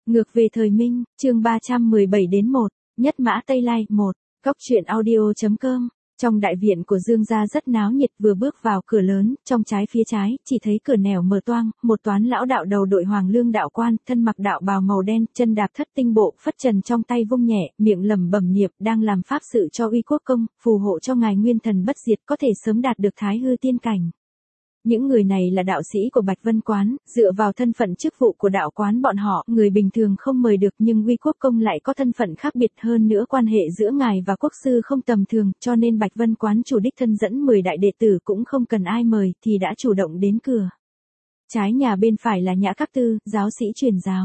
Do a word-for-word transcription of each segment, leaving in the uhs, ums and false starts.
Ngược về thời Minh, chương ba trăm mười bảy đến một, Nhất Mã Tây Lai, một, Cóc truyện audio.com. Trong đại viện của Dương gia rất náo nhiệt, vừa bước vào cửa lớn, trong trái phía trái, chỉ thấy cửa nẻo mở toang, một toán lão đạo đầu đội hoàng lương đạo quan, thân mặc đạo bào màu đen, chân đạp thất tinh bộ, phất trần trong tay vung nhẹ, miệng lẩm bẩm niệm, đang làm pháp sự cho uy quốc công, phù hộ cho ngài nguyên thần bất diệt có thể sớm đạt được thái hư tiên cảnh. Những người này là đạo sĩ của Bạch Vân Quán, dựa vào thân phận chức vụ của đạo quán bọn họ, người bình thường không mời được, nhưng uy quốc công lại có thân phận khác biệt, hơn nữa quan hệ giữa ngài và quốc sư không tầm thường, cho nên Bạch Vân Quán chủ đích thân dẫn mười đại đệ tử cũng không cần ai mời thì đã chủ động đến cửa. Trái nhà bên phải là Nhã Các Tư, giáo sĩ truyền giáo.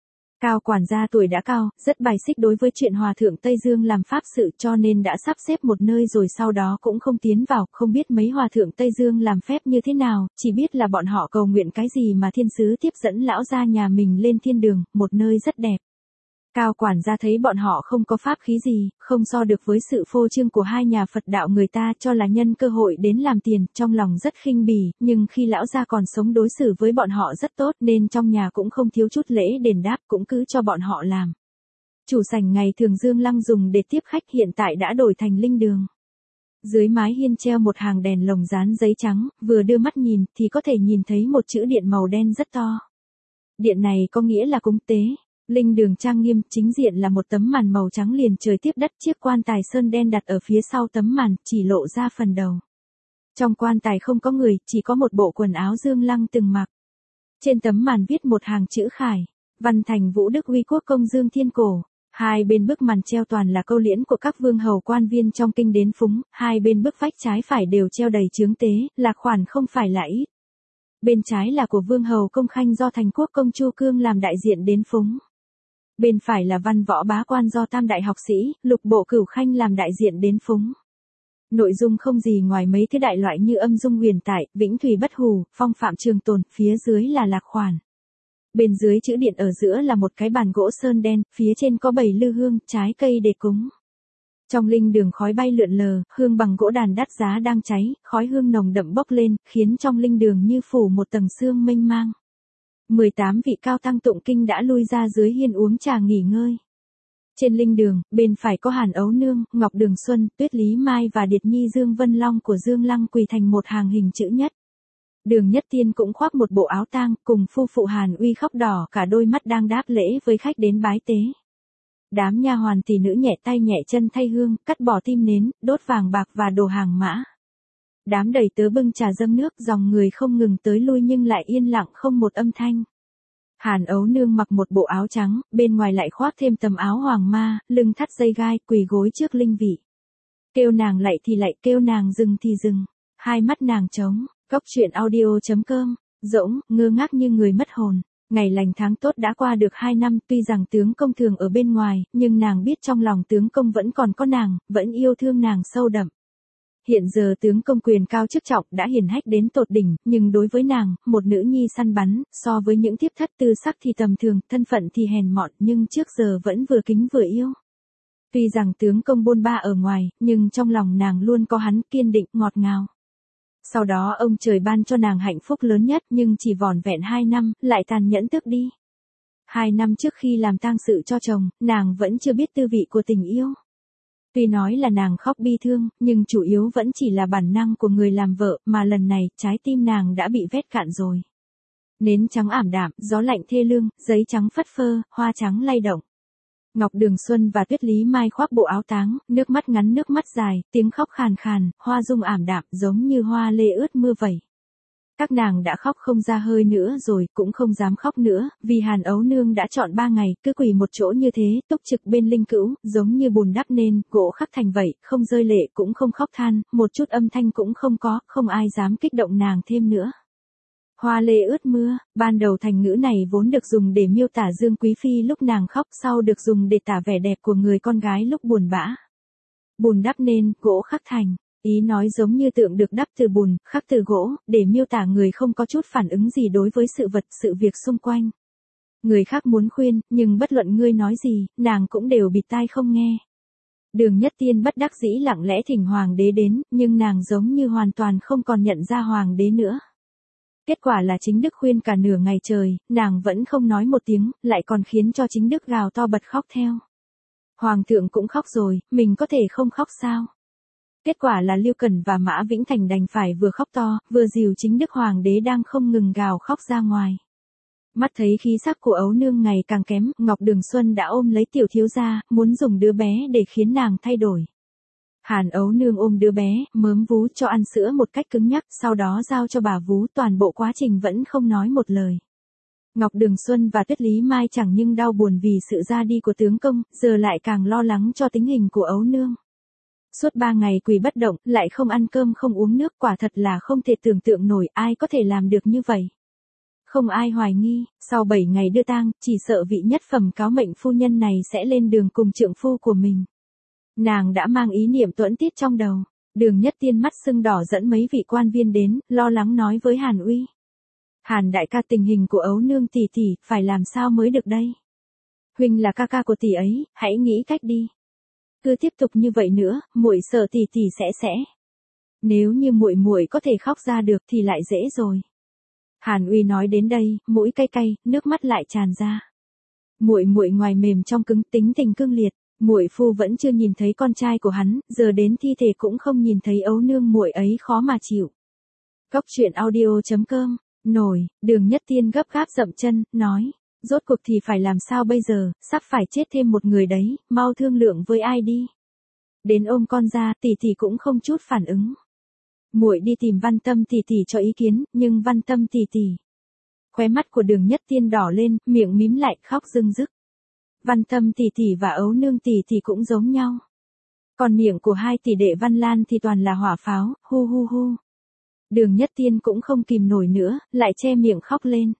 Cao quản gia tuổi đã cao, rất bài xích đối với chuyện hòa thượng Tây Dương làm pháp sự, cho nên đã sắp xếp một nơi rồi sau đó cũng không tiến vào, không biết mấy hòa thượng Tây Dương làm phép như thế nào, chỉ biết là bọn họ cầu nguyện cái gì mà thiên sứ tiếp dẫn lão gia nhà mình lên thiên đường, một nơi rất đẹp. Cao quản gia thấy bọn họ không có pháp khí gì, không so được với sự phô trương của hai nhà Phật đạo, người ta cho là nhân cơ hội đến làm tiền, trong lòng rất khinh bỉ, nhưng khi lão gia còn sống đối xử với bọn họ rất tốt nên trong nhà cũng không thiếu chút lễ đền đáp, cũng cứ cho bọn họ làm. Chủ sảnh ngày thường Dương Lăng dùng để tiếp khách hiện tại đã đổi thành linh đường. Dưới mái hiên treo một hàng đèn lồng dán giấy trắng, vừa đưa mắt nhìn thì có thể nhìn thấy một chữ điện màu đen rất to. Điện này có nghĩa là cúng tế. Linh đường trang nghiêm, chính diện là một tấm màn màu trắng liền trời tiếp đất, chiếc quan tài sơn đen đặt ở phía sau tấm màn, chỉ lộ ra phần đầu. Trong quan tài không có người, chỉ có một bộ quần áo Dương Lăng từng mặc. Trên tấm màn viết một hàng chữ khải, văn thành Vũ Đức uy quốc công Dương Thiên Cổ. Hai bên bức màn treo toàn là câu liễn của các vương hầu quan viên trong kinh đến phúng, hai bên bức vách trái phải đều treo đầy chướng tế, lạc khoản không phải là ít. Bên trái là của vương hầu Công Khanh do thành quốc công Chu Cương làm đại diện đến phúng. Bên phải là văn võ bá quan do tam đại học sĩ, Lục Bộ Cửu Khanh làm đại diện đến phúng. Nội dung không gì ngoài mấy thứ đại loại như âm dung huyền tại, vĩnh thủy bất hủ, phong phạm trường tồn, phía dưới là lạc khoản. Bên dưới chữ điện ở giữa là một cái bàn gỗ sơn đen, phía trên có bầy lư hương, trái cây để cúng. Trong linh đường khói bay lượn lờ, hương bằng gỗ đàn đắt giá đang cháy, khói hương nồng đậm bốc lên, khiến trong linh đường như phủ một tầng sương mênh mang. mười tám vị cao tăng tụng kinh đã lui ra dưới hiên uống trà nghỉ ngơi. Trên linh đường, bên phải có Hàn Ấu Nương, Ngọc Đường Xuân, Tuyết Lý Mai và Điệt Nhi Dương Vân Long của Dương Lăng quỳ thành một hàng hình chữ nhất. Đường Nhất Tiên cũng khoác một bộ áo tang, cùng phu phụ Hàn Uy khóc đỏ cả đôi mắt đang đáp lễ với khách đến bái tế. Đám nha hoàn tỷ nữ nhẹ tay nhẹ chân thay hương, cắt bỏ tim nến, đốt vàng bạc và đồ hàng mã. Đám đầy tớ bưng trà dâng nước, dòng người không ngừng tới lui nhưng lại yên lặng không một âm thanh. Hàn Ấu Nương mặc một bộ áo trắng, bên ngoài lại khoác thêm tấm áo hoàng ma, lưng thắt dây gai, quỳ gối trước linh vị. Kêu nàng lạy thì lạy, kêu nàng dừng thì dừng. Hai mắt nàng trống, Cóc truyện audio.com, rỗng, ngơ ngác như người mất hồn. Ngày lành tháng tốt đã qua được hai năm, tuy rằng tướng công thường ở bên ngoài, nhưng nàng biết trong lòng tướng công vẫn còn có nàng, vẫn yêu thương nàng sâu đậm. Hiện giờ tướng công quyền cao chức trọng đã hiển hách đến tột đỉnh, nhưng đối với nàng, một nữ nhi săn bắn, so với những thiếp thất tư sắc thì tầm thường, thân phận thì hèn mọn, nhưng trước giờ vẫn vừa kính vừa yêu. Tuy rằng tướng công bôn ba ở ngoài, nhưng trong lòng nàng luôn có hắn, kiên định, ngọt ngào. Sau đó ông trời ban cho nàng hạnh phúc lớn nhất, nhưng chỉ vỏn vẹn hai năm, lại tàn nhẫn tước đi. Hai năm trước khi làm tang sự cho chồng, nàng vẫn chưa biết tư vị của tình yêu. Tuy nói là nàng khóc bi thương, nhưng chủ yếu vẫn chỉ là bản năng của người làm vợ, mà lần này, trái tim nàng đã bị vét cạn rồi. Nến trắng ảm đạm, gió lạnh thê lương, giấy trắng phất phơ, hoa trắng lay động. Ngọc Đường Xuân và Tuyết Lý Mai khoác bộ áo táng, nước mắt ngắn nước mắt dài, tiếng khóc khàn khàn, hoa dung ảm đạm giống như hoa lê ướt mưa vẩy. Các nàng đã khóc không ra hơi nữa rồi, cũng không dám khóc nữa, vì Hàn Ấu Nương đã chọn ba ngày, cứ quỳ một chỗ như thế, túc trực bên linh cữu, giống như bùn đắp nên, gỗ khắc thành vậy, không rơi lệ cũng không khóc than, một chút âm thanh cũng không có, không ai dám kích động nàng thêm nữa. Hoa lê ướt mưa, ban đầu thành ngữ này vốn được dùng để miêu tả Dương Quý Phi lúc nàng khóc, sau được dùng để tả vẻ đẹp của người con gái lúc buồn bã. Bùn đắp nên, gỗ khắc thành. Ý nói giống như tượng được đắp từ bùn, khắc từ gỗ, để miêu tả người không có chút phản ứng gì đối với sự vật, sự việc xung quanh. Người khác muốn khuyên, nhưng bất luận ngươi nói gì, nàng cũng đều bịt tai không nghe. Đường Nhất Tiên bất đắc dĩ lặng lẽ thỉnh hoàng đế đến, nhưng nàng giống như hoàn toàn không còn nhận ra hoàng đế nữa. Kết quả là chính Đức khuyên cả nửa ngày trời, nàng vẫn không nói một tiếng, lại còn khiến cho chính Đức gào to bật khóc theo. Hoàng thượng cũng khóc rồi, mình có thể không khóc sao? Kết quả là Lưu Cẩn và Mã Vĩnh Thành đành phải vừa khóc to, vừa dìu chính Đức Hoàng đế đang không ngừng gào khóc ra ngoài. Mắt thấy khí sắc của ấu nương ngày càng kém, Ngọc Đường Xuân đã ôm lấy tiểu thiếu gia, muốn dùng đứa bé để khiến nàng thay đổi. Hàn ấu nương ôm đứa bé, mớm vú cho ăn sữa một cách cứng nhắc, sau đó giao cho bà vú, toàn bộ quá trình vẫn không nói một lời. Ngọc Đường Xuân và Tuyết Lý Mai chẳng nhưng đau buồn vì sự ra đi của tướng công, giờ lại càng lo lắng cho tính hình của ấu nương. Suốt ba ngày quỳ bất động, lại không ăn cơm không uống nước, quả thật là không thể tưởng tượng nổi ai có thể làm được như vậy. Không ai hoài nghi, sau bảy ngày đưa tang, chỉ sợ vị nhất phẩm cáo mệnh phu nhân này sẽ lên đường cùng trượng phu của mình. Nàng đã mang ý niệm tuẫn tiết trong đầu. Đường Nhất Tiên mắt sưng đỏ dẫn mấy vị quan viên đến, lo lắng nói với Hàn Uy. Hàn đại ca, tình hình của ấu nương tỷ tỷ, phải làm sao mới được đây? Huynh là ca ca của tỷ ấy, hãy nghĩ cách đi. Cứ tiếp tục như vậy nữa, muội sợ tỷ tỷ sẽ sẽ. Nếu như muội muội có thể khóc ra được thì lại dễ rồi. Hàn Uy nói đến đây, mũi cay cay, nước mắt lại tràn ra. Muội muội ngoài mềm trong cứng, tính tình cương liệt, muội phu vẫn chưa nhìn thấy con trai của hắn, giờ đến thi thể cũng không nhìn thấy ấu nương muội ấy khó mà chịu. Góc truyện audio chấm com, nổi, Đường Nhất Tiên gấp gáp dậm chân, nói, rốt cuộc thì phải làm sao bây giờ, sắp phải chết thêm một người đấy, mau thương lượng với ai đi. Đến ôm con ra, tỷ tỷ cũng không chút phản ứng. Muội đi tìm Văn Tâm tỷ tỷ cho ý kiến, nhưng Văn Tâm tỷ tỷ. Khóe mắt của Đường Nhất Tiên đỏ lên, miệng mím lại, khóc rưng rức. Văn Tâm tỷ tỷ và ấu nương tỷ tỷ cũng giống nhau. Còn miệng của hai tỷ đệ Văn Lan thì toàn là hỏa pháo, hu hu hu. Đường Nhất Tiên cũng không kìm nổi nữa, lại che miệng khóc lên.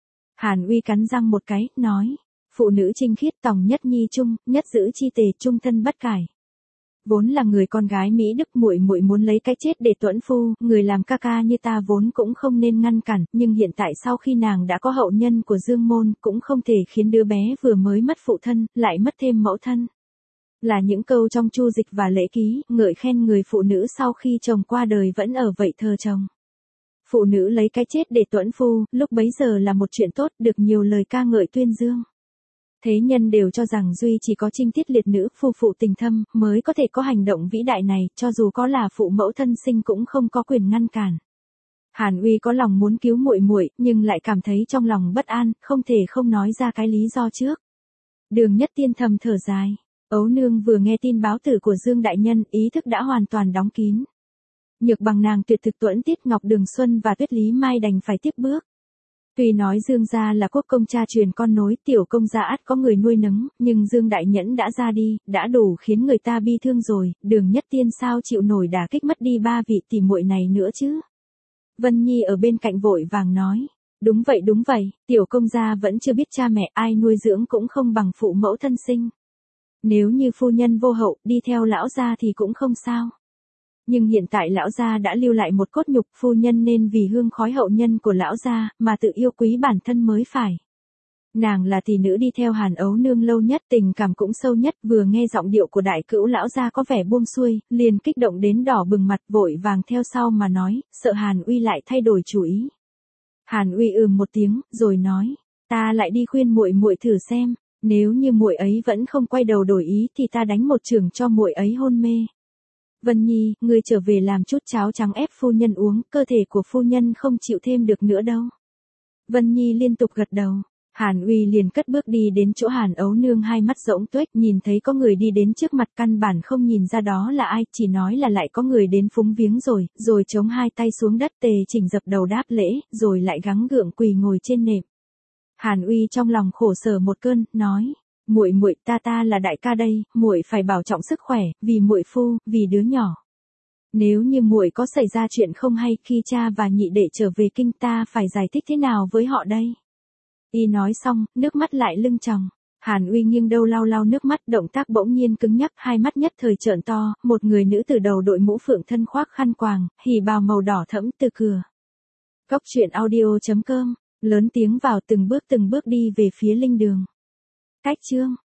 Hàn Uy cắn răng một cái, nói, phụ nữ trinh khiết tòng nhất nhi trung, nhất giữ chi tề trung thân bất cải. Vốn là người con gái Mỹ Đức, muội muội muốn lấy cái chết để tuẫn phu, người làm ca ca như ta vốn cũng không nên ngăn cản, nhưng hiện tại sau khi nàng đã có hậu nhân của Dương Môn, cũng không thể khiến đứa bé vừa mới mất phụ thân, lại mất thêm mẫu thân. Là những câu trong chu dịch và lễ ký, ngợi khen người phụ nữ sau khi chồng qua đời vẫn ở vậy thờ chồng. Phụ nữ lấy cái chết để tuẫn phu, lúc bấy giờ là một chuyện tốt, được nhiều lời ca ngợi tuyên dương. Thế nhân đều cho rằng duy chỉ có trinh tiết liệt nữ, phu phụ tình thâm, mới có thể có hành động vĩ đại này, cho dù có là phụ mẫu thân sinh cũng không có quyền ngăn cản. Hàn Uy có lòng muốn cứu muội muội, nhưng lại cảm thấy trong lòng bất an, không thể không nói ra cái lý do trước. Đường Nhất Tiên thầm thở dài. Ấu nương vừa nghe tin báo tử của Dương đại nhân, ý thức đã hoàn toàn đóng kín. Nhược bằng nàng tuyệt thực tuẫn tiết, Ngọc Đường Xuân và Tuyết Lý Mai đành phải tiếp bước. Tuy nói Dương gia là quốc công cha truyền con nối, tiểu công gia ắt có người nuôi nấng, nhưng Dương đại nhẫn đã ra đi, đã đủ khiến người ta bi thương rồi, Đường Nhất Tiên sao chịu nổi đả kích mất đi ba vị tỷ muội này nữa chứ? Vân Nhi ở bên cạnh vội vàng nói, đúng vậy đúng vậy, tiểu công gia vẫn chưa biết cha mẹ, ai nuôi dưỡng cũng không bằng phụ mẫu thân sinh. Nếu như phu nhân vô hậu, đi theo lão gia thì cũng không sao. Nhưng hiện tại lão gia đã lưu lại một cốt nhục, phu nhân nên vì hương khói hậu nhân của lão gia, mà tự yêu quý bản thân mới phải. Nàng là tỷ nữ đi theo Hàn ấu nương lâu nhất, tình cảm cũng sâu nhất, vừa nghe giọng điệu của đại cữu lão gia có vẻ buông xuôi, liền kích động đến đỏ bừng mặt, vội vàng theo sau mà nói, sợ Hàn Uy lại thay đổi chủ ý. Hàn Uy ừm một tiếng, rồi nói, ta lại đi khuyên muội muội thử xem, nếu như muội ấy vẫn không quay đầu đổi ý thì ta đánh một chưởng cho muội ấy hôn mê. Vân Nhi, ngươi trở về làm chút cháo trắng ép phu nhân uống, cơ thể của phu nhân không chịu thêm được nữa đâu. Vân Nhi liên tục gật đầu. Hàn Uy liền cất bước đi đến chỗ Hàn ấu nương, hai mắt rỗng tuếch, nhìn thấy có người đi đến trước mặt, căn bản không nhìn ra đó là ai, chỉ nói là lại có người đến phúng viếng rồi, rồi chống hai tay xuống đất tề chỉnh dập đầu đáp lễ, rồi lại gắng gượng quỳ ngồi trên nệm. Hàn Uy trong lòng khổ sở một cơn, nói, muội muội, ta ta là đại ca đây, muội phải bảo trọng sức khỏe, vì muội phu, vì đứa nhỏ. Nếu như muội có xảy ra chuyện không hay, khi cha và nhị đệ trở về kinh, ta phải giải thích thế nào với họ đây? Y nói xong, nước mắt lại lưng tròng. Hàn Uy nghiêng đầu lau lau nước mắt, động tác bỗng nhiên cứng nhắc, hai mắt nhất thời trợn to, một người nữ từ đầu đội mũ phượng thân khoác khăn quàng, hỉ bào màu đỏ thẫm từ cửa. Góc truyện audio chấm com, lớn tiếng vào, từng bước từng bước đi về phía linh đường. Cách chương